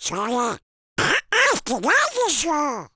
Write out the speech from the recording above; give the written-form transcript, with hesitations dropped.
それ、合ってないでしょ。